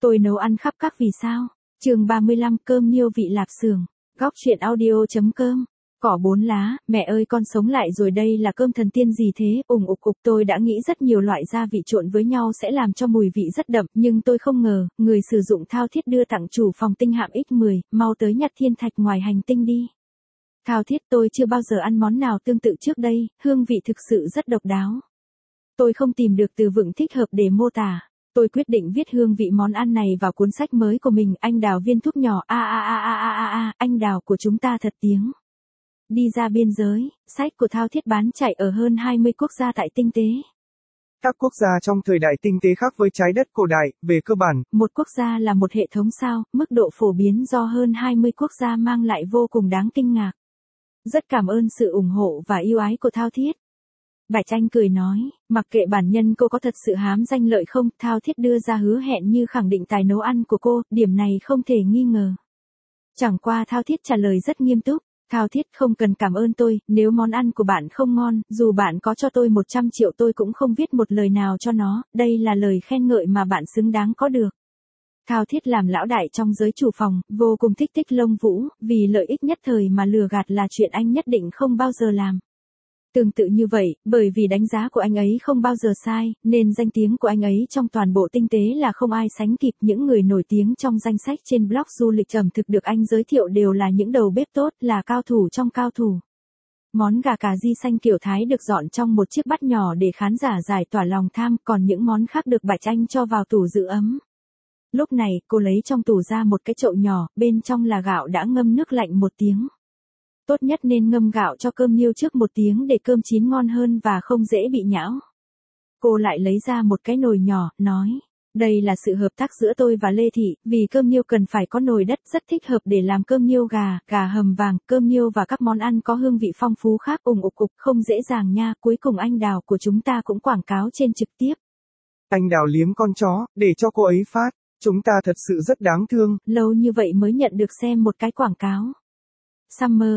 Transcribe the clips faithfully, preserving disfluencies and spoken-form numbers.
Tôi nấu ăn khắp các vì sao. Chương ba mươi lăm cơm niêu vị lạp xưởng. Góc truyện audio.com. Cỏ bốn lá, mẹ ơi con sống lại rồi, đây là cơm thần tiên gì thế, ủng ục cục. Tôi đã nghĩ rất nhiều loại gia vị trộn với nhau sẽ làm cho mùi vị rất đậm, nhưng tôi không ngờ, người sử dụng thao thiết đưa tặng chủ phòng tinh hạm ích mười, mau tới nhặt thiên thạch ngoài hành tinh đi. Thao thiết, tôi chưa bao giờ ăn món nào tương tự trước đây, hương vị thực sự rất độc đáo. Tôi không tìm được từ vựng thích hợp để mô tả. Tôi quyết định viết hương vị món ăn này vào cuốn sách mới của mình. Anh đào viên thuốc nhỏ, a a a a a a a, anh đào của chúng ta thật tiếng. Đi ra biên giới, sách của Thao Thiết bán chạy ở hơn hai mươi quốc gia tại tinh tế. Các quốc gia trong thời đại tinh tế khác với trái đất cổ đại, về cơ bản. Một quốc gia là một hệ thống sao, mức độ phổ biến do hơn hai mươi quốc gia mang lại vô cùng đáng kinh ngạc. Rất cảm ơn sự ủng hộ và yêu ái của Thao Thiết. Bạch Anh cười nói, mặc kệ bản nhân cô có thật sự hám danh lợi không, Thao Thiết đưa ra hứa hẹn như khẳng định tài nấu ăn của cô, điểm này không thể nghi ngờ. Chẳng qua Thao Thiết trả lời rất nghiêm túc, Thao Thiết không cần cảm ơn tôi, nếu món ăn của bạn không ngon, dù bạn có cho tôi một trăm triệu tôi cũng không viết một lời nào cho nó, đây là lời khen ngợi mà bạn xứng đáng có được. Thao Thiết làm lão đại trong giới chủ phòng, vô cùng thích thích lông vũ, vì lợi ích nhất thời mà lừa gạt là chuyện anh nhất định không bao giờ làm. Tương tự như vậy, bởi vì đánh giá của anh ấy không bao giờ sai, nên danh tiếng của anh ấy trong toàn bộ tinh tế là không ai sánh kịp. Những người nổi tiếng trong danh sách trên blog du lịch ẩm thực được anh giới thiệu đều là những đầu bếp tốt, là cao thủ trong cao thủ. Món gà cà ri xanh kiểu Thái được dọn trong một chiếc bát nhỏ để khán giả giải tỏa lòng tham, còn những món khác được Bạch Anh cho vào tủ giữ ấm. Lúc này, cô lấy trong tủ ra một cái chậu nhỏ, bên trong là gạo đã ngâm nước lạnh một tiếng. Tốt nhất nên ngâm gạo cho cơm niêu trước một tiếng để cơm chín ngon hơn và không dễ bị nhão. Cô lại lấy ra một cái nồi nhỏ, nói, đây là sự hợp tác giữa tôi và Lê Thị, vì cơm niêu cần phải có nồi đất rất thích hợp để làm cơm niêu gà, gà hầm vàng, cơm niêu và các món ăn có hương vị phong phú khác. Ủng ục cục không dễ dàng nha. Cuối cùng anh Đào của chúng ta cũng quảng cáo trên trực tiếp. Anh Đào liếm con chó, để cho cô ấy phát, chúng ta thật sự rất đáng thương. Lâu như vậy mới nhận được xem một cái quảng cáo. Summer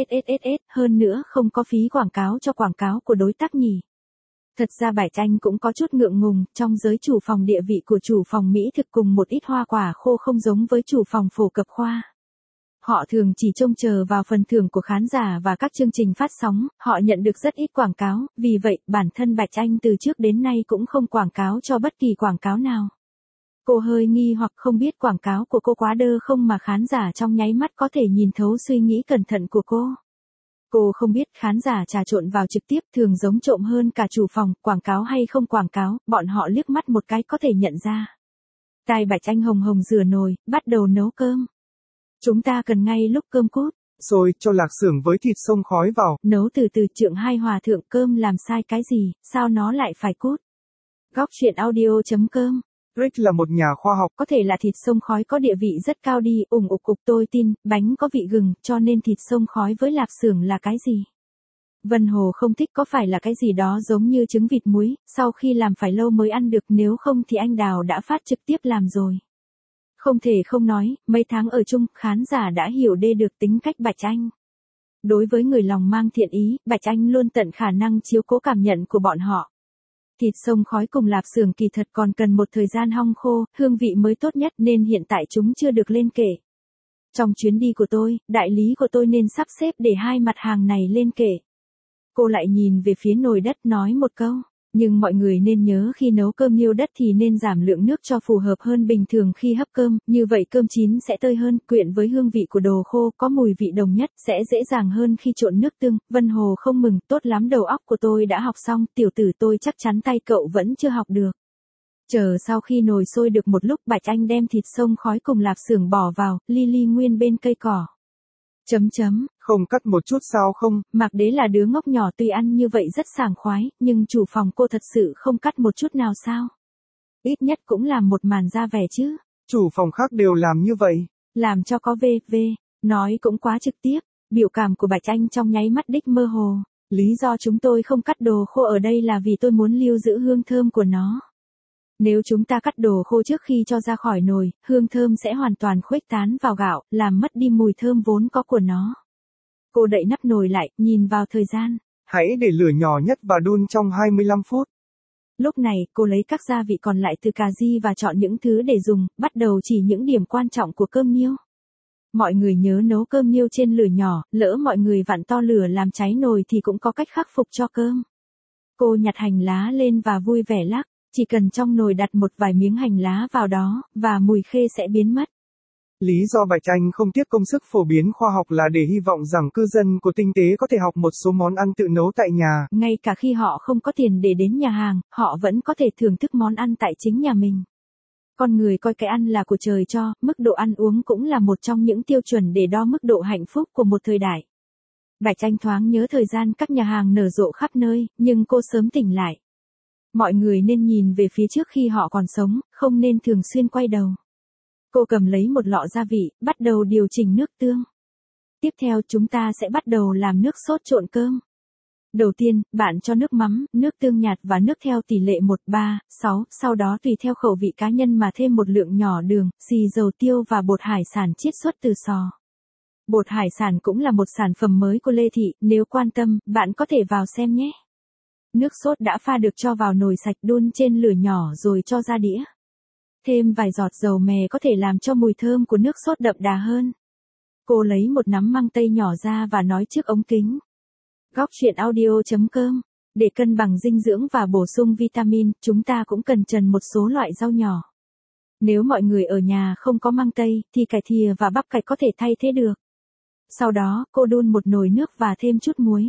ét, hơn nữa không có phí quảng cáo cho quảng cáo của đối tác nhỉ. Thật ra Bạch Anh cũng có chút ngượng ngùng, trong giới chủ phòng địa vị của chủ phòng Mỹ thực cùng một ít hoa quả khô không giống với chủ phòng phổ cập khoa. Họ thường chỉ trông chờ vào phần thưởng của khán giả và các chương trình phát sóng, họ nhận được rất ít quảng cáo, vì vậy bản thân Bạch Anh từ trước đến nay cũng không quảng cáo cho bất kỳ quảng cáo nào. Cô hơi nghi hoặc không biết quảng cáo của cô quá đơ không mà khán giả trong nháy mắt có thể nhìn thấu suy nghĩ cẩn thận của cô. Cô không biết khán giả trà trộn vào trực tiếp thường giống trộm hơn cả chủ phòng, quảng cáo hay không quảng cáo, bọn họ liếc mắt một cái có thể nhận ra. Tai Bạch Anh hồng hồng rửa nồi, bắt đầu nấu cơm. Chúng ta cần ngay lúc cơm cút. Rồi cho lạc xưởng với thịt xông khói vào. Nấu từ từ Trượng Hai Hòa Thượng, cơm làm sai cái gì, sao nó lại phải cút. Góc truyện audio.com. Rick là một nhà khoa học. Có thể là thịt xông khói có địa vị rất cao đi, ủng ục cục tôi tin, bánh có vị gừng, cho nên thịt xông khói với lạp xưởng là cái gì? Vân Hồ không thích có phải là cái gì đó giống như trứng vịt muối, sau khi làm phải lâu mới ăn được, nếu không thì anh Đào đã phát trực tiếp làm rồi. Không thể không nói, mấy tháng ở chung, khán giả đã hiểu đê được tính cách Bạch Anh. Đối với người lòng mang thiện ý, Bạch Anh luôn tận khả năng chiếu cố cảm nhận của bọn họ. Thịt xông khói cùng lạp xưởng kỳ thật còn cần một thời gian hong khô, hương vị mới tốt nhất nên hiện tại chúng chưa được lên kệ. Trong chuyến đi của tôi, đại lý của tôi nên sắp xếp để hai mặt hàng này lên kệ. Cô lại nhìn về phía nồi đất nói một câu, nhưng mọi người nên nhớ khi nấu cơm niêu đất thì nên giảm lượng nước cho phù hợp hơn bình thường khi hấp cơm, như vậy cơm chín sẽ tơi hơn, quyện với hương vị của đồ khô có mùi vị đồng nhất, sẽ dễ dàng hơn khi trộn nước tương. Vân Hồ không mừng, tốt lắm, đầu óc của tôi đã học xong, tiểu tử tôi chắc chắn tay cậu vẫn chưa học được. Chờ sau khi nồi sôi được một lúc, Bạch Anh đem thịt xông khói cùng lạp xưởng bỏ vào, Lily nguyên bên cây cỏ. Chấm chấm. Không cắt một chút sao không? Mạc Đế là đứa ngốc nhỏ, tuy ăn như vậy rất sảng khoái, nhưng chủ phòng cô thật sự không cắt một chút nào sao? Ít nhất cũng làm một màn ra vẻ chứ. Chủ phòng khác đều làm như vậy. Làm cho có vê vê, nói cũng quá trực tiếp, biểu cảm của Bạch Anh trong nháy mắt đích mơ hồ. Lý do chúng tôi không cắt đồ khô ở đây là vì tôi muốn lưu giữ hương thơm của nó. Nếu chúng ta cắt đồ khô trước khi cho ra khỏi nồi, hương thơm sẽ hoàn toàn khuếch tán vào gạo, làm mất đi mùi thơm vốn có của nó. Cô đậy nắp nồi lại, nhìn vào thời gian. Hãy để lửa nhỏ nhất và đun trong hai mươi lăm phút. Lúc này, cô lấy các gia vị còn lại từ cà ri và chọn những thứ để dùng, bắt đầu chỉ những điểm quan trọng của cơm niêu. Mọi người nhớ nấu cơm niêu trên lửa nhỏ, lỡ mọi người vặn to lửa làm cháy nồi thì cũng có cách khắc phục cho cơm. Cô nhặt hành lá lên và vui vẻ lắc, chỉ cần trong nồi đặt một vài miếng hành lá vào đó, và mùi khê sẽ biến mất. Lý do Bạch Anh không tiếc công sức phổ biến khoa học là để hy vọng rằng cư dân của tinh tế có thể học một số món ăn tự nấu tại nhà. Ngay cả khi họ không có tiền để đến nhà hàng, họ vẫn có thể thưởng thức món ăn tại chính nhà mình. Con người coi cái ăn là của trời cho, mức độ ăn uống cũng là một trong những tiêu chuẩn để đo mức độ hạnh phúc của một thời đại. Bạch Anh thoáng nhớ thời gian các nhà hàng nở rộ khắp nơi, nhưng cô sớm tỉnh lại. Mọi người nên nhìn về phía trước khi họ còn sống, không nên thường xuyên quay đầu. Cô cầm lấy một lọ gia vị, bắt đầu điều chỉnh nước tương. Tiếp theo chúng ta sẽ bắt đầu làm nước sốt trộn cơm. Đầu tiên, bạn cho nước mắm, nước tương nhạt và nước theo tỷ lệ một ba sáu, sau đó tùy theo khẩu vị cá nhân mà thêm một lượng nhỏ đường, xì dầu tiêu và bột hải sản chiết xuất từ sò. Bột hải sản cũng là một sản phẩm mới của Lê Thị, nếu quan tâm, bạn có thể vào xem nhé. Nước sốt đã pha được cho vào nồi sạch đun trên lửa nhỏ rồi cho ra đĩa. Thêm vài giọt dầu mè có thể làm cho mùi thơm của nước sốt đậm đà hơn. Cô lấy một nắm măng tây nhỏ ra và nói trước ống kính. Góc truyện audio chấm com. Để cân bằng dinh dưỡng và bổ sung vitamin, chúng ta cũng cần trần một số loại rau nhỏ. Nếu mọi người ở nhà không có măng tây, thì cải thìa và bắp cải có thể thay thế được. Sau đó, cô đun một nồi nước và thêm chút muối.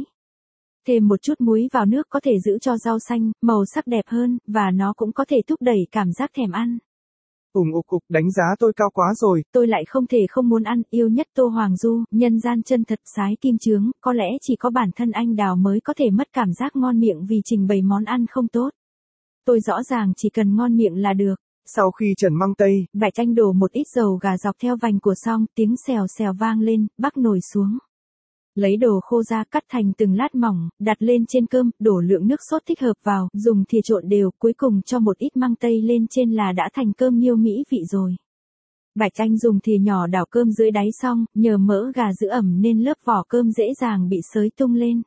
Thêm một chút muối vào nước có thể giữ cho rau xanh, màu sắc đẹp hơn, và nó cũng có thể thúc đẩy cảm giác thèm ăn. Ủng ục ục đánh giá tôi cao quá rồi. Tôi lại không thể không muốn ăn, yêu nhất Tô Hoàng Du, nhân gian chân thật sái kim chướng, có lẽ chỉ có bản thân anh Đào mới có thể mất cảm giác ngon miệng vì trình bày món ăn không tốt. Tôi rõ ràng chỉ cần ngon miệng là được. Sau khi trần măng tây, Bạch Anh đổ một ít dầu gà dọc theo vành của xong, tiếng xèo xèo vang lên, bắc nồi xuống. Lấy đồ khô ra cắt thành từng lát mỏng, đặt lên trên cơm, đổ lượng nước sốt thích hợp vào, dùng thìa trộn đều, cuối cùng cho một ít măng tây lên trên là đã thành cơm niêu mỹ vị rồi. Bạch Anh dùng thìa nhỏ đảo cơm dưới đáy xong, nhờ mỡ gà giữ ẩm nên lớp vỏ cơm dễ dàng bị xới tung lên.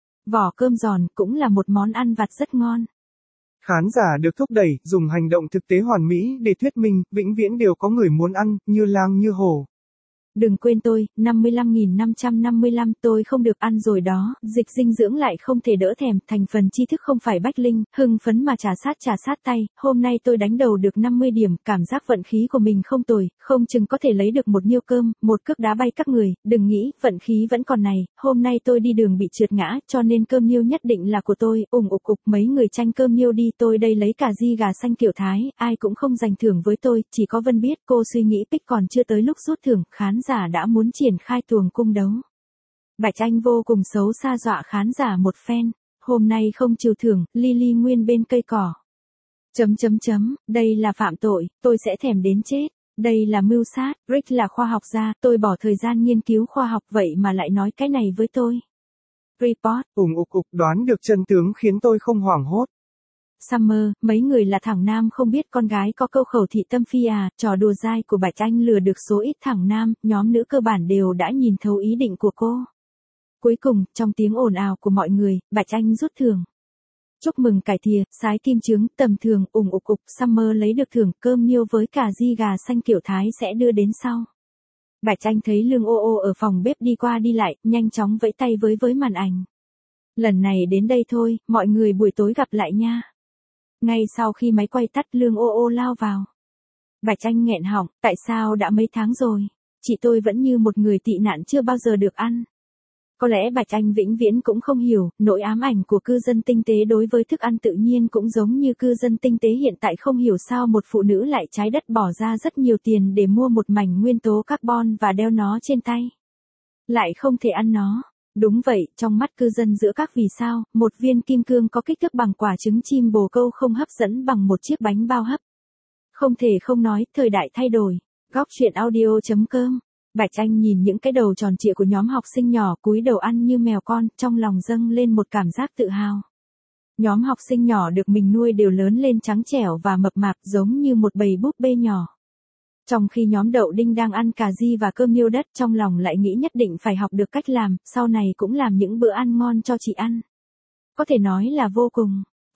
Vỏ cơm giòn cũng là một món ăn vặt rất ngon. Khán giả được thúc đẩy, dùng hành động thực tế hoàn mỹ để thuyết minh, vĩnh viễn đều có người muốn ăn, như lang như hổ. Đừng quên tôi, năm mươi lăm nghìn năm trăm năm mươi lăm tôi không được ăn rồi đó, dịch dinh dưỡng lại không thể đỡ thèm, thành phần tri thức không phải bách linh, hưng phấn mà trà sát trà sát tay, hôm nay tôi đánh đầu được năm mươi điểm, cảm giác vận khí của mình không tồi, không chừng có thể lấy được một niêu cơm, một cước đá bay các người, đừng nghĩ, vận khí vẫn còn này, hôm nay tôi đi đường bị trượt ngã, cho nên cơm niêu nhất định là của tôi, ủng ục ục mấy người tranh cơm niêu đi, tôi đây lấy cà ri gà xanh kiểu Thái, ai cũng không giành thưởng với tôi, chỉ có Vân biết, cô suy nghĩ pick còn chưa tới lúc rút thưởng, khán giả đã muốn triển khai tuồng cung đấu. Bạch Anh vô cùng xấu xa dọa khán giả một phen, hôm nay không trừ thưởng, Lily nguyên bên cây cỏ. Chấm chấm chấm, đây là phạm tội, tôi sẽ thèm đến chết, đây là mưu sát, Rick là khoa học gia, tôi bỏ thời gian nghiên cứu khoa học vậy mà lại nói cái này với tôi. Report, ủng ục ục đoán được chân tướng khiến tôi không hoảng hốt. Summer, mấy người là thằng nam không biết con gái có câu khẩu thị tâm phi à, trò đùa dai của Bạch Anh lừa được số ít thằng nam, nhóm nữ cơ bản đều đã nhìn thấu ý định của cô. Cuối cùng, trong tiếng ồn ào của mọi người, Bạch Anh rút thưởng. Chúc mừng cải thìa, sái kim chướng, tầm thường, ủng ục ục, Summer lấy được thưởng, cơm niêu với cà ri gà xanh kiểu Thái sẽ đưa đến sau. Bạch Anh thấy Lương ô ô ở phòng bếp đi qua đi lại, nhanh chóng vẫy tay với với màn ảnh. Lần này đến đây thôi, mọi người buổi tối gặp lại nha. Ngay sau khi máy quay tắt, Lương ô ô lao vào. Bạch Anh nghẹn họng, tại sao đã mấy tháng rồi? Chị tôi vẫn như một người tị nạn chưa bao giờ được ăn. Có lẽ Bạch Anh vĩnh viễn cũng không hiểu, nỗi ám ảnh của cư dân tinh tế đối với thức ăn tự nhiên cũng giống như cư dân tinh tế hiện tại không hiểu sao một phụ nữ lại trái đất bỏ ra rất nhiều tiền để mua một mảnh nguyên tố carbon và đeo nó trên tay. Lại không thể ăn nó. Đúng vậy, trong mắt cư dân giữa các vì sao, một viên kim cương có kích thước bằng quả trứng chim bồ câu không hấp dẫn bằng một chiếc bánh bao hấp. Không thể không nói, thời đại thay đổi. Góc truyện audio chấm com. Bạch Anh nhìn những cái đầu tròn trịa của nhóm học sinh nhỏ cúi đầu ăn như mèo con, trong lòng dâng lên một cảm giác tự hào. Nhóm học sinh nhỏ được mình nuôi đều lớn lên trắng trẻo và mập mạp giống như một bầy búp bê nhỏ. Trong khi nhóm Đậu Đinh đang ăn cà ri và cơm niêu đất, trong lòng lại nghĩ nhất định phải học được cách làm, sau này cũng làm những bữa ăn ngon cho chị ăn. Có thể nói là vô cùng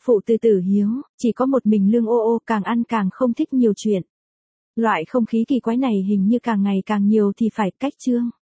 Phụ từ Tử Hiếu, chỉ có một mình Lương Ô Ô càng ăn càng không thích nhiều chuyện. Loại không khí kỳ quái này hình như càng ngày càng nhiều thì phải cách Trương.